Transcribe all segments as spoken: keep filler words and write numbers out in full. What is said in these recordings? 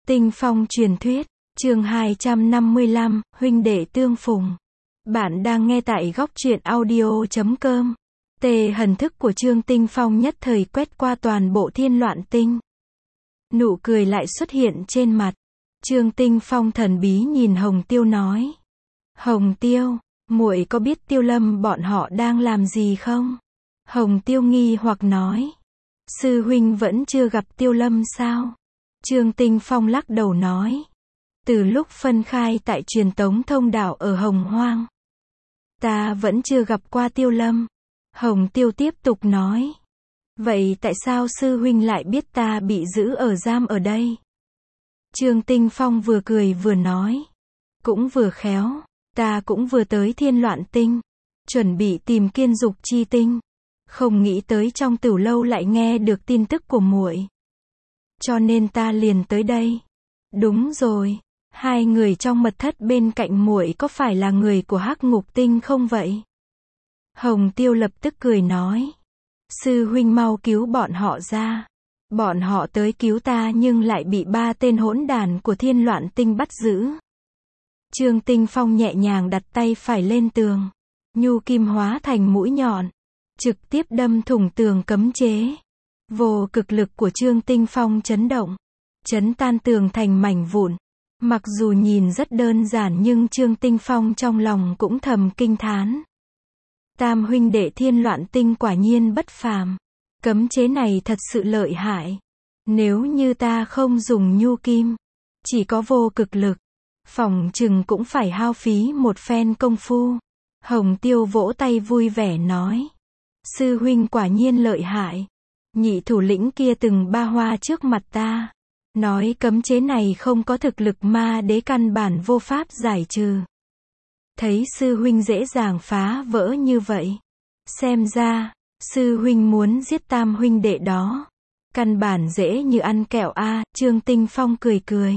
Tinh Phong truyền thuyết, chương hai trăm năm mươi lăm, huynh đệ tương phùng. Bạn đang nghe tại góc truyện audio chấm com. Tề hần thức của Trương Tinh Phong nhất thời quét qua toàn bộ thiên loạn tinh. Nụ cười lại xuất hiện trên mặt. Trương Tinh Phong thần bí nhìn Hồng Tiêu nói. Hồng Tiêu, muội có biết Tiêu Lâm bọn họ đang làm gì không? Hồng Tiêu nghi hoặc nói. Sư huynh vẫn chưa gặp Tiêu Lâm sao? Trương Tinh Phong lắc đầu nói. Từ lúc phân khai tại truyền tống thông đạo ở Hồng Hoang, ta vẫn chưa gặp qua Tiêu Lâm. Hồng Tiêu tiếp tục nói. Vậy tại sao sư huynh lại biết ta bị giữ ở giam ở đây? Trương Tinh Phong vừa cười vừa nói. Cũng vừa khéo, ta cũng vừa tới thiên loạn tinh, chuẩn bị tìm kiên dục chi tinh. Không nghĩ tới trong tửu lâu lại nghe được tin tức của muội, cho nên ta liền tới đây. Đúng rồi, hai người trong mật thất bên cạnh muội có phải là người của Hắc Ngục Tinh không vậy? Hồng Tiêu lập tức cười nói. Sư huynh mau cứu bọn họ ra. Bọn họ tới cứu ta nhưng lại bị ba tên hỗn đàn của thiên loạn tinh bắt giữ. Trương Tinh Phong nhẹ nhàng đặt tay phải lên tường. Nhu kim hóa thành mũi nhọn, trực tiếp đâm thủng tường cấm chế. Vô cực lực của Trương Tinh Phong chấn động, chấn tan tường thành mảnh vụn. Mặc dù nhìn rất đơn giản nhưng Trương Tinh Phong trong lòng cũng thầm kinh thán. Tam huynh đệ thiên loạn tinh quả nhiên bất phàm. Cấm chế này thật sự lợi hại. Nếu như ta không dùng nhu kim, chỉ có vô cực lực, phỏng chừng cũng phải hao phí một phen công phu. Hồng Tiêu vỗ tay vui vẻ nói. Sư huynh quả nhiên lợi hại. Nhị thủ lĩnh kia từng ba hoa trước mặt ta, nói cấm chế này không có thực lực ma đế căn bản vô pháp giải trừ. Thấy sư huynh dễ dàng phá vỡ như vậy, xem ra sư huynh muốn giết tam huynh đệ đó, căn bản dễ như ăn kẹo a. À, Trương Tinh Phong cười cười,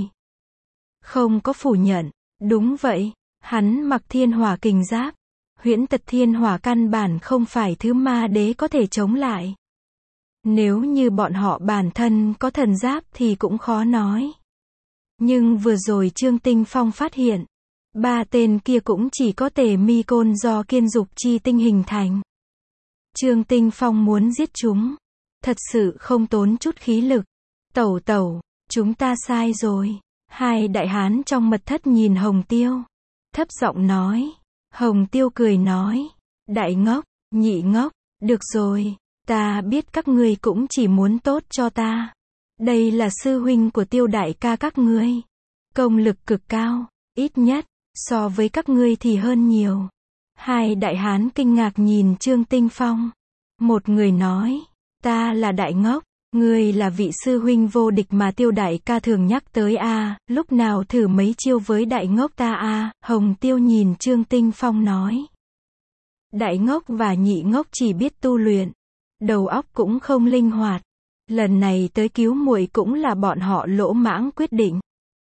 không có phủ nhận. Đúng vậy, hắn mặc thiên hỏa kình giáp, huyễn tật thiên hỏa căn bản không phải thứ ma đế có thể chống lại. Nếu như bọn họ bản thân có thần giáp thì cũng khó nói. Nhưng vừa rồi Trương Tinh Phong phát hiện, ba tên kia cũng chỉ có tề mi côn do kiên dục chi tinh hình thành. Trương Tinh Phong muốn giết chúng, thật sự không tốn chút khí lực. Tẩu tẩu, chúng ta sai rồi. Hai đại hán trong mật thất nhìn Hồng Tiêu, thấp giọng nói. Hồng Tiêu cười nói. Đại ngốc, nhị ngốc, được rồi. Ta biết các ngươi cũng chỉ muốn tốt cho ta. Đây là sư huynh của Tiêu đại ca các ngươi. Công lực cực cao, ít nhất, so với các ngươi thì hơn nhiều. Hai đại hán kinh ngạc nhìn Trương Tinh Phong. Một người nói, ta là đại ngốc, ngươi là vị sư huynh vô địch mà Tiêu đại ca thường nhắc tới a, à, lúc nào thử mấy chiêu với đại ngốc ta a. À. Hồng Tiêu nhìn Trương Tinh Phong nói. Đại ngốc và nhị ngốc chỉ biết tu luyện, đầu óc cũng không linh hoạt. Lần này tới cứu muội cũng là bọn họ lỗ mãng quyết định.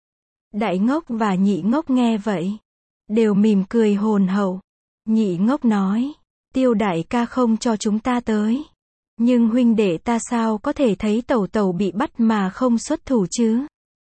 Đại ngốc và nhị ngốc nghe vậy, đều mỉm cười hồn hậu. Nhị ngốc nói, Tiêu đại ca không cho chúng ta tới, nhưng huynh đệ ta sao có thể thấy tẩu tẩu bị bắt mà không xuất thủ chứ?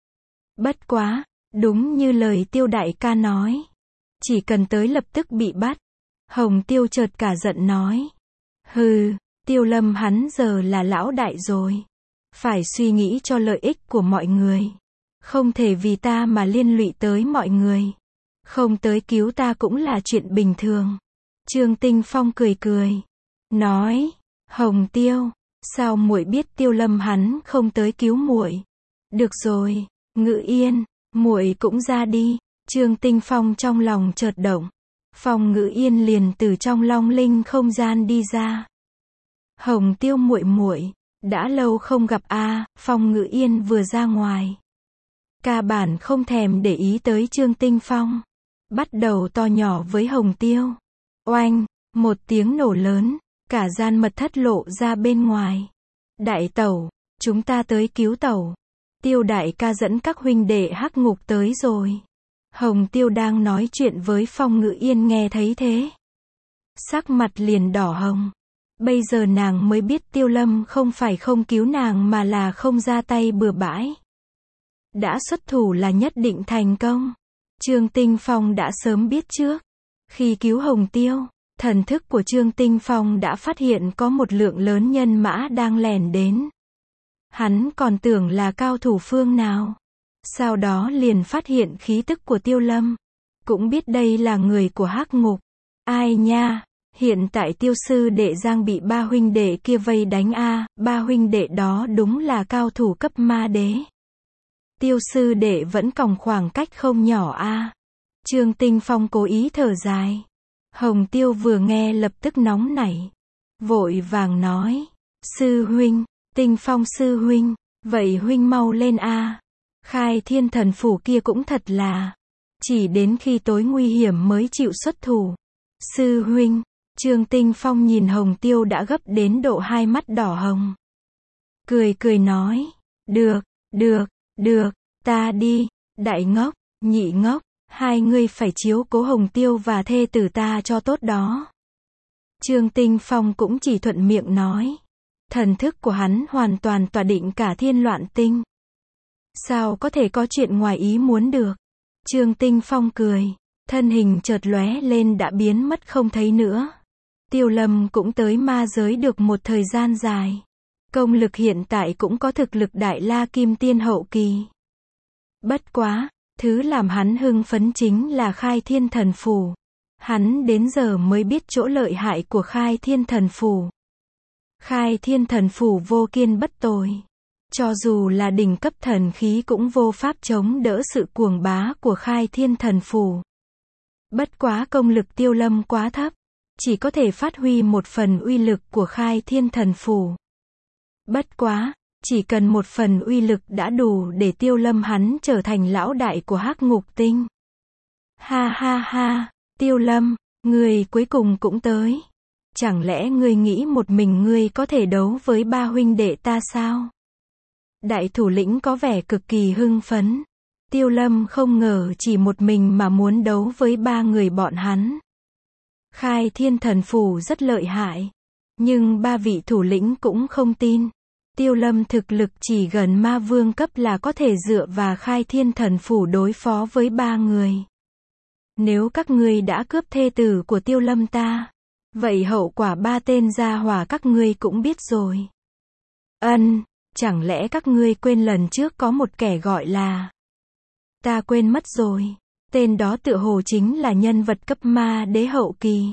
Bất quá, đúng như lời Tiêu đại ca nói, chỉ cần tới lập tức bị bắt. Hồng Tiêu chợt cả giận nói. Hừ, Tiêu Lâm hắn giờ là lão đại rồi, phải suy nghĩ cho lợi ích của mọi người, không thể vì ta mà liên lụy tới mọi người. Không tới cứu ta cũng là chuyện bình thường. Trương Tinh Phong cười cười, nói. Hồng Tiêu, sao muội biết Tiêu Lâm hắn không tới cứu muội? Được rồi, Ngự Yên, muội cũng ra đi. Trương Tinh Phong trong lòng chợt động, Phong Ngự Yên liền từ trong long linh không gian đi ra. Hồng Tiêu muội muội, đã lâu không gặp a. À, Phong Ngự Yên vừa ra ngoài, ca bản không thèm để ý tới Trương Tinh Phong, bắt đầu to nhỏ với Hồng Tiêu. Oanh, một tiếng nổ lớn, cả gian mật thất lộ ra bên ngoài. Đại tẩu, chúng ta tới cứu tẩu. Tiêu đại ca dẫn các huynh đệ Hắc Ngục tới rồi. Hồng Tiêu đang nói chuyện với Phong Ngự Yên nghe thấy thế, sắc mặt liền đỏ hồng. Bây giờ nàng mới biết Tiêu Lâm không phải không cứu nàng mà là không ra tay bừa bãi. đã xuất thủ là nhất định thành công. Trương Tinh Phong đã sớm biết trước. Khi cứu Hồng Tiêu, thần thức của Trương Tinh Phong đã phát hiện có một lượng lớn nhân mã đang lẻn đến. Hắn còn tưởng là cao thủ phương nào. Sau đó liền phát hiện khí tức của Tiêu Lâm. Cũng biết đây là người của Hắc Ngục. Ai nha, hiện tại Tiêu sư đệ Giang bị ba huynh đệ kia vây đánh a, ba huynh đệ đó đúng là cao thủ cấp ma đế. Tiêu sư đệ vẫn còn khoảng cách không nhỏ a. Trương Tinh Phong cố ý thở dài. Hồng Tiêu vừa nghe lập tức nóng nảy. Vội vàng nói. Sư huynh, Tinh Phong sư huynh, vậy huynh mau lên a. Khai Thiên Thần Phủ kia cũng thật là. Chỉ đến khi tối nguy hiểm mới chịu xuất thủ. Sư huynh, Trương Tinh Phong nhìn Hồng Tiêu đã gấp đến độ hai mắt đỏ hồng. Cười cười nói. Được, được, được, ta đi, đại ngốc, nhị ngốc. Hai người phải chiếu cố Hồng Tiêu và thê tử ta cho tốt đó. Trương Tinh Phong cũng chỉ thuận miệng nói. Thần thức của hắn hoàn toàn tỏa định cả thiên loạn tinh. Sao có thể có chuyện ngoài ý muốn được? Trương Tinh Phong cười. Thân hình chợt lóe lên đã biến mất không thấy nữa. Tiêu Lâm cũng tới ma giới được một thời gian dài. Công lực hiện tại cũng có thực lực đại la kim tiên hậu kỳ. Bất quá, thứ làm hắn hưng phấn chính là Khai Thiên Thần Phủ. Hắn đến giờ mới biết chỗ lợi hại của Khai Thiên Thần Phủ. Khai Thiên Thần Phủ vô kiên bất tồi. Cho dù là đỉnh cấp thần khí cũng vô pháp chống đỡ sự cuồng bá của Khai Thiên Thần Phủ. Bất quá công lực Tiêu Lâm quá thấp. Chỉ có thể phát huy một phần uy lực của Khai Thiên Thần Phủ. Bất quá, chỉ cần một phần uy lực đã đủ để Tiêu Lâm hắn trở thành lão đại của Hắc Ngục Tinh. Ha ha ha, Tiêu Lâm, ngươi cuối cùng cũng tới. Chẳng lẽ ngươi nghĩ một mình ngươi có thể đấu với ba huynh đệ ta sao? Đại thủ lĩnh có vẻ cực kỳ hưng phấn. Tiêu Lâm không ngờ chỉ một mình mà muốn đấu với ba người bọn hắn. Khai Thiên Thần Phủ rất lợi hại. Nhưng ba vị thủ lĩnh cũng không tin. Tiêu Lâm thực lực chỉ gần ma vương cấp là có thể dựa vào Khai Thiên Thần Phủ đối phó với ba người. Nếu các ngươi đã cướp thê tử của Tiêu Lâm ta, vậy hậu quả ba tên gia hỏa các ngươi cũng biết rồi. Ân, chẳng lẽ các ngươi quên lần trước có một kẻ gọi là... Ta quên mất rồi. Tên đó tựa hồ chính là nhân vật cấp ma đế hậu kỳ.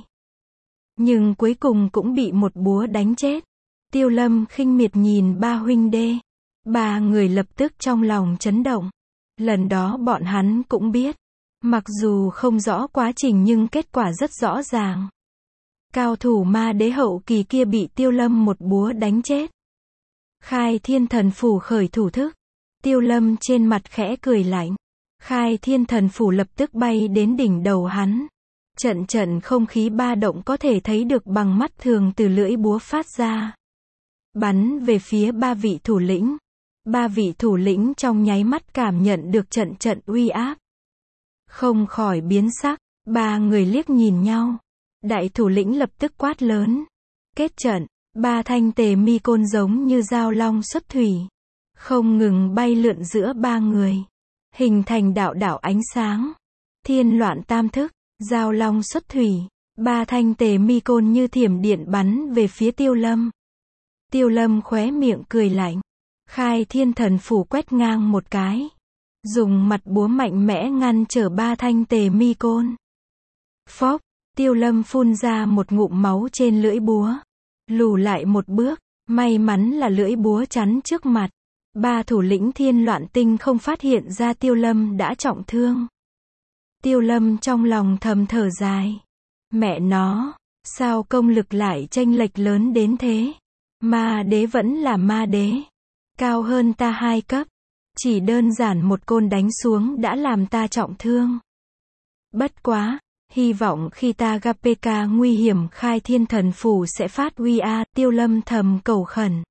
Nhưng cuối cùng cũng bị một búa đánh chết. Tiêu Lâm khinh miệt nhìn ba huynh đê. Ba người lập tức trong lòng chấn động. Lần đó bọn hắn cũng biết. Mặc dù không rõ quá trình nhưng kết quả rất rõ ràng. Cao thủ ma đế hậu kỳ kia bị Tiêu Lâm một búa đánh chết. Khai Thiên Thần Phủ khởi thủ thức. Tiêu Lâm trên mặt khẽ cười lạnh. Khai Thiên Thần Phủ lập tức bay đến đỉnh đầu hắn. Trận trận không khí ba động có thể thấy được bằng mắt thường từ lưỡi búa phát ra. Bắn về phía ba vị thủ lĩnh. Ba vị thủ lĩnh trong nháy mắt cảm nhận được trận trận uy áp. Không khỏi biến sắc, ba người liếc nhìn nhau. Đại thủ lĩnh lập tức quát lớn. Kết trận, ba thanh tề mi côn giống như dao long xuất thủy. Không ngừng bay lượn giữa ba người. Hình thành đạo đạo ánh sáng. Thiên loạn tam thức, dao long xuất thủy. Ba thanh tề mi côn như thiểm điện bắn về phía Tiêu Lâm. Tiêu Lâm khóe miệng cười lạnh. Khai Thiên Thần Phủ quét ngang một cái. Dùng mặt búa mạnh mẽ ngăn trở ba thanh tề mi côn. Phốc, Tiêu Lâm phun ra một ngụm máu trên lưỡi búa. Lùi lại một bước, may mắn là lưỡi búa chắn trước mặt. Ba thủ lĩnh thiên loạn tinh không phát hiện ra Tiêu Lâm đã trọng thương. Tiêu Lâm trong lòng thầm thở dài. Mẹ nó, sao công lực lại chênh lệch lớn đến thế? Ma đế vẫn là ma đế. Cao hơn ta hai cấp. Chỉ đơn giản một côn đánh xuống đã làm ta trọng thương. Bất quá, hy vọng khi ta gặp pê ca nguy hiểm Khai Thiên Thần Phủ sẽ phát huy a. Tiêu Lâm thầm cầu khẩn.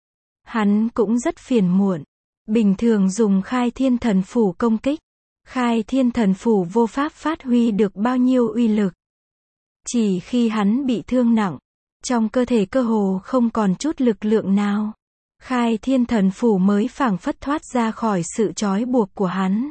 Hắn cũng rất phiền muộn. Bình thường dùng Khai Thiên Thần Phủ công kích. Khai Thiên Thần Phủ vô pháp phát huy được bao nhiêu uy lực. Chỉ khi hắn bị thương nặng. Trong cơ thể cơ hồ không còn chút lực lượng nào. Khai Thiên Thần Phủ mới phảng phất thoát ra khỏi sự trói buộc của hắn.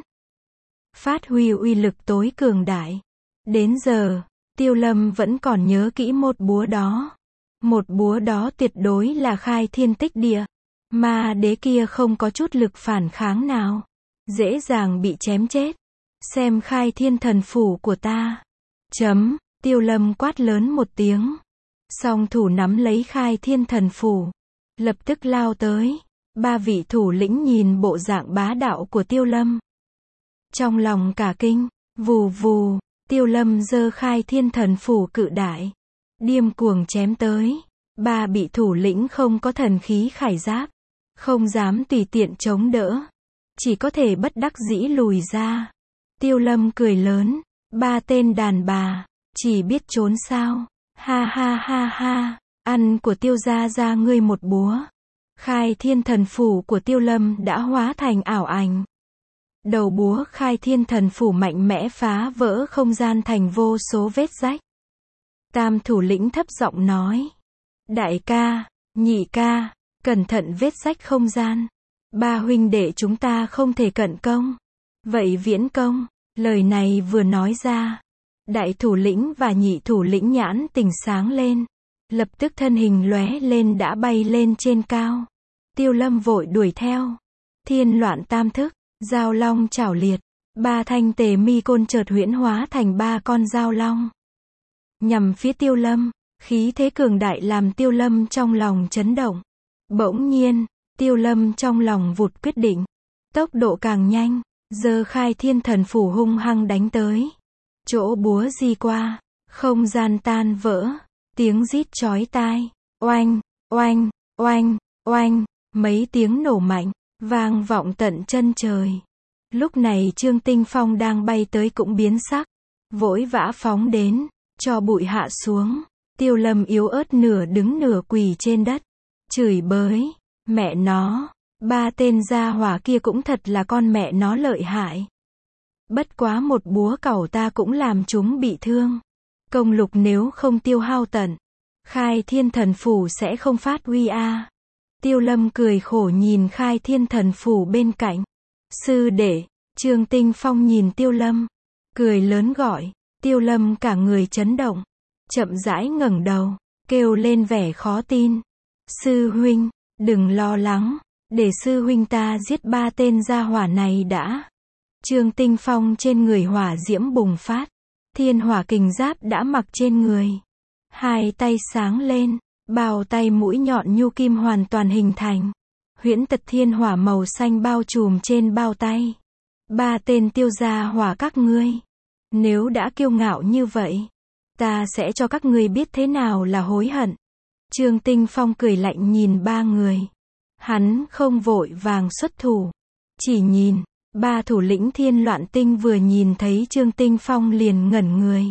Phát huy uy lực tối cường đại. Đến giờ, Tiêu Lâm vẫn còn nhớ kỹ một búa đó. Một búa đó tuyệt đối là khai thiên tích địa. Ma đế kia không có chút lực phản kháng nào. Dễ dàng bị chém chết. Xem Khai Thiên Thần Phủ của ta. Chấm, Tiêu Lâm quát lớn một tiếng. Song thủ nắm lấy Khai Thiên Thần Phủ. Lập tức lao tới. Ba vị thủ lĩnh nhìn bộ dạng bá đạo của Tiêu Lâm. Trong lòng cả kinh, vù vù, Tiêu Lâm giơ Khai Thiên Thần Phủ cự đại. Điên cuồng chém tới. Ba bị thủ lĩnh không có thần khí khải giáp. Không dám tùy tiện chống đỡ. Chỉ có thể bất đắc dĩ lùi ra. Tiêu Lâm cười lớn. Ba tên đàn bà. Chỉ biết trốn sao. Ha ha ha ha. Ăn của Tiêu gia gia ngươi một búa. Khai Thiên Thần Phủ của Tiêu Lâm đã hóa thành ảo ảnh. Đầu búa Khai Thiên Thần Phủ mạnh mẽ phá vỡ không gian thành vô số vết rách. Tam thủ lĩnh thấp giọng nói. Đại ca, nhị ca, cẩn thận vết rách không gian. Ba huynh đệ chúng ta không thể cận công. Vậy viễn công, lời này vừa nói ra. Đại thủ lĩnh và nhị thủ lĩnh nhãn tỉnh sáng lên. Lập tức thân hình lóe lên đã bay lên trên cao. Tiêu Lâm vội đuổi theo. Thiên loạn tam thức, giao long chảo liệt. Ba thanh tề mi côn chợt huyễn hóa thành ba con giao long. Nhằm phía Tiêu Lâm, khí thế cường đại làm Tiêu Lâm trong lòng chấn động. Bỗng nhiên, Tiêu Lâm trong lòng vụt quyết định. Tốc độ càng nhanh, giơ Khai Thiên Thần Phủ hung hăng đánh tới. Chỗ búa di qua, không gian tan vỡ. Tiếng rít chói tai. Oanh, oanh, oanh, oanh. Mấy tiếng nổ mạnh, vang vọng tận chân trời. Lúc này Trương Tinh Phong đang bay tới cũng biến sắc. Vội vã phóng đến, cho bụi hạ xuống. Tiêu Lâm yếu ớt nửa đứng nửa quỳ trên đất. Chửi bới. Mẹ nó. Ba tên gia hỏa kia cũng thật là con mẹ nó lợi hại. Bất quá một búa cẩu ta cũng làm chúng bị thương. Công lục nếu không tiêu hao tận. Khai Thiên Thần Phủ sẽ không phát huy a. À. Tiêu Lâm cười khổ nhìn Khai Thiên Thần Phủ bên cạnh. Sư đệ, Trương Tinh Phong nhìn Tiêu Lâm. Cười lớn gọi. Tiêu Lâm cả người chấn động. Chậm rãi ngẩng đầu. Kêu lên vẻ khó tin. Sư huynh, đừng lo lắng. Để sư huynh ta giết ba tên gia hỏa này đã. Trương Tinh Phong trên người hỏa diễm bùng phát. Thiên hỏa kình giáp đã mặc trên người. Hai tay sáng lên. Bao tay mũi nhọn nhu kim hoàn toàn hình thành. Huyễn tật thiên hỏa màu xanh bao trùm trên bao tay. Ba tên tiêu gia hỏa các ngươi. Nếu đã kiêu ngạo như vậy, ta sẽ cho các ngươi biết thế nào là hối hận. Trương Tinh Phong cười lạnh nhìn ba người. Hắn không vội vàng xuất thủ. Chỉ nhìn, ba thủ lĩnh Thiên Loạn Tinh vừa nhìn thấy Trương Tinh Phong liền ngẩn người.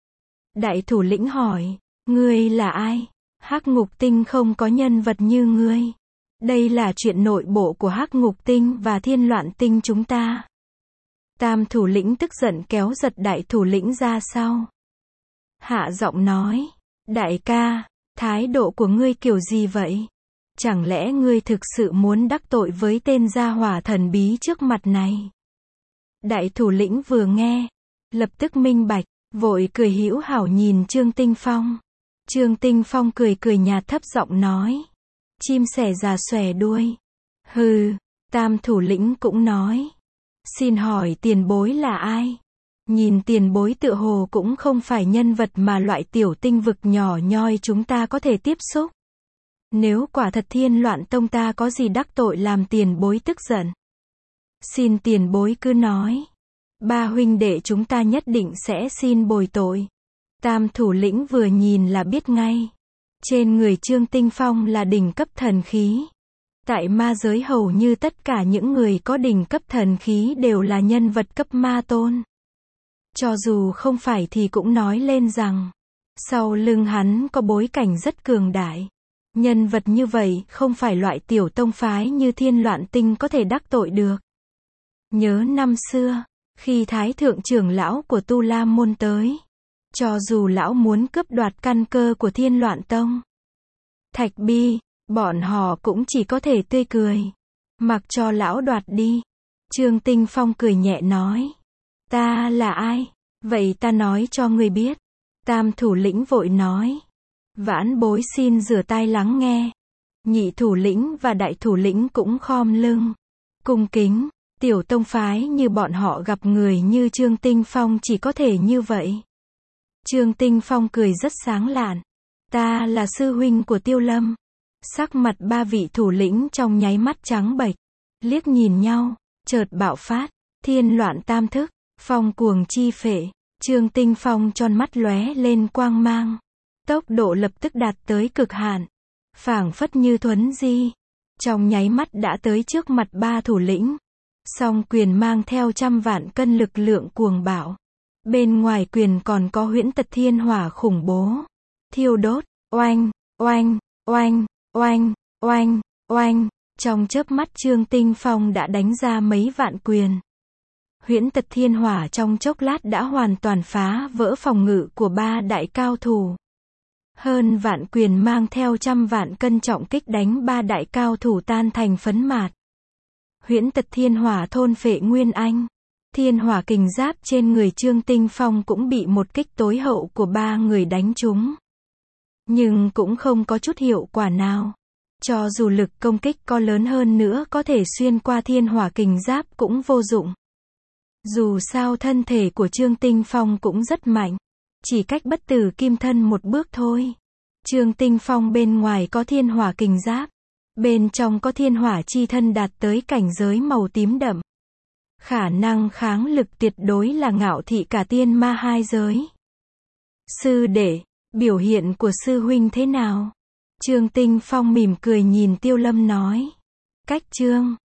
Đại thủ lĩnh hỏi, ngươi là ai? Hắc Ngục Tinh không có nhân vật như ngươi. Đây là chuyện nội bộ của Hắc Ngục Tinh và Thiên Loạn Tinh chúng ta. Tam thủ lĩnh tức giận kéo giật đại thủ lĩnh ra sau. Hạ giọng nói, đại ca, thái độ của ngươi kiểu gì vậy? Chẳng lẽ ngươi thực sự muốn đắc tội với tên gia hỏa thần bí trước mặt này? Đại thủ lĩnh vừa nghe, lập tức minh bạch, vội cười hữu hảo nhìn Trương Tinh Phong. Trương Tinh Phong cười cười nhạt thấp giọng nói. Chim sẻ già xòe đuôi. Hừ, tam thủ lĩnh cũng nói. Xin hỏi tiền bối là ai? Nhìn tiền bối tựa hồ cũng không phải nhân vật mà loại tiểu tinh vực nhỏ nhoi chúng ta có thể tiếp xúc. Nếu quả thật Thiên Loạn Tông ta có gì đắc tội làm tiền bối tức giận. Xin tiền bối cứ nói. Ba huynh đệ chúng ta nhất định sẽ xin bồi tội. Tam thủ lĩnh vừa nhìn là biết ngay. Trên người Trương Tinh Phong là đỉnh cấp thần khí. Tại ma giới hầu như tất cả những người có đỉnh cấp thần khí đều là nhân vật cấp ma tôn. Cho dù không phải thì cũng nói lên rằng, sau lưng hắn có bối cảnh rất cường đại. Nhân vật như vậy không phải loại tiểu tông phái như Thiên Loạn Tinh có thể đắc tội được. Nhớ năm xưa, khi Thái Thượng trưởng lão của Tu La Môn tới, cho dù lão muốn cướp đoạt căn cơ của Thiên Loạn Tông, Thạch Bi, Bọn họ cũng chỉ có thể tươi cười. Mặc cho lão đoạt đi. Trương Tinh Phong cười nhẹ nói. Ta là ai? Vậy ta nói cho ngươi biết. Tam thủ lĩnh vội nói. Vãn bối xin rửa tai lắng nghe. Nhị thủ lĩnh và đại thủ lĩnh cũng khom lưng. Cung kính. Tiểu tông phái như bọn họ gặp người như Trương Tinh Phong chỉ có thể như vậy. Trương Tinh Phong cười rất sáng lạn. Ta là sư huynh của Tiêu Lâm. Sắc mặt ba vị thủ lĩnh trong nháy mắt trắng bệch. Liếc nhìn nhau, chợt bạo phát. Thiên loạn tam thức, phong cuồng chi phệ. Trương Tinh Phong tròn mắt lóe lên quang mang. Tốc độ lập tức đạt tới cực hạn. Phảng phất như thuấn di. Trong nháy mắt đã tới trước mặt ba thủ lĩnh. Song quyền mang theo trăm vạn cân lực lượng cuồng bạo. Bên ngoài quyền còn có huyễn tật thiên hỏa khủng bố. Thiêu đốt, oanh, oanh, oanh, oanh, oanh, oanh. Trong chớp mắt Trương Tinh Phong đã đánh ra mấy vạn quyền. Huyễn tật thiên hỏa trong chốc lát đã hoàn toàn phá vỡ phòng ngự của ba đại cao thủ. Hơn vạn quyền mang theo trăm vạn cân trọng kích đánh ba đại cao thủ tan thành phấn mạt. Huyễn tật thiên hỏa thôn phệ nguyên anh. Thiên hỏa kình giáp trên người Trương Tinh Phong cũng bị một kích tối hậu của ba người đánh trúng. Nhưng cũng không có chút hiệu quả nào. Cho dù lực công kích có lớn hơn nữa có thể xuyên qua thiên hỏa kình giáp cũng vô dụng. Dù sao thân thể của Trương Tinh Phong cũng rất mạnh. Chỉ cách bất tử kim thân một bước thôi. Trương Tinh Phong bên ngoài có thiên hỏa kình giáp. Bên trong có thiên hỏa chi thân đạt tới cảnh giới màu tím đậm. Khả năng kháng lực tuyệt đối là ngạo thị cả tiên ma hai giới. Sư đệ, biểu hiện của sư huynh thế nào? Trương Tinh Phong mỉm cười nhìn Tiêu Lâm nói. Cách Trương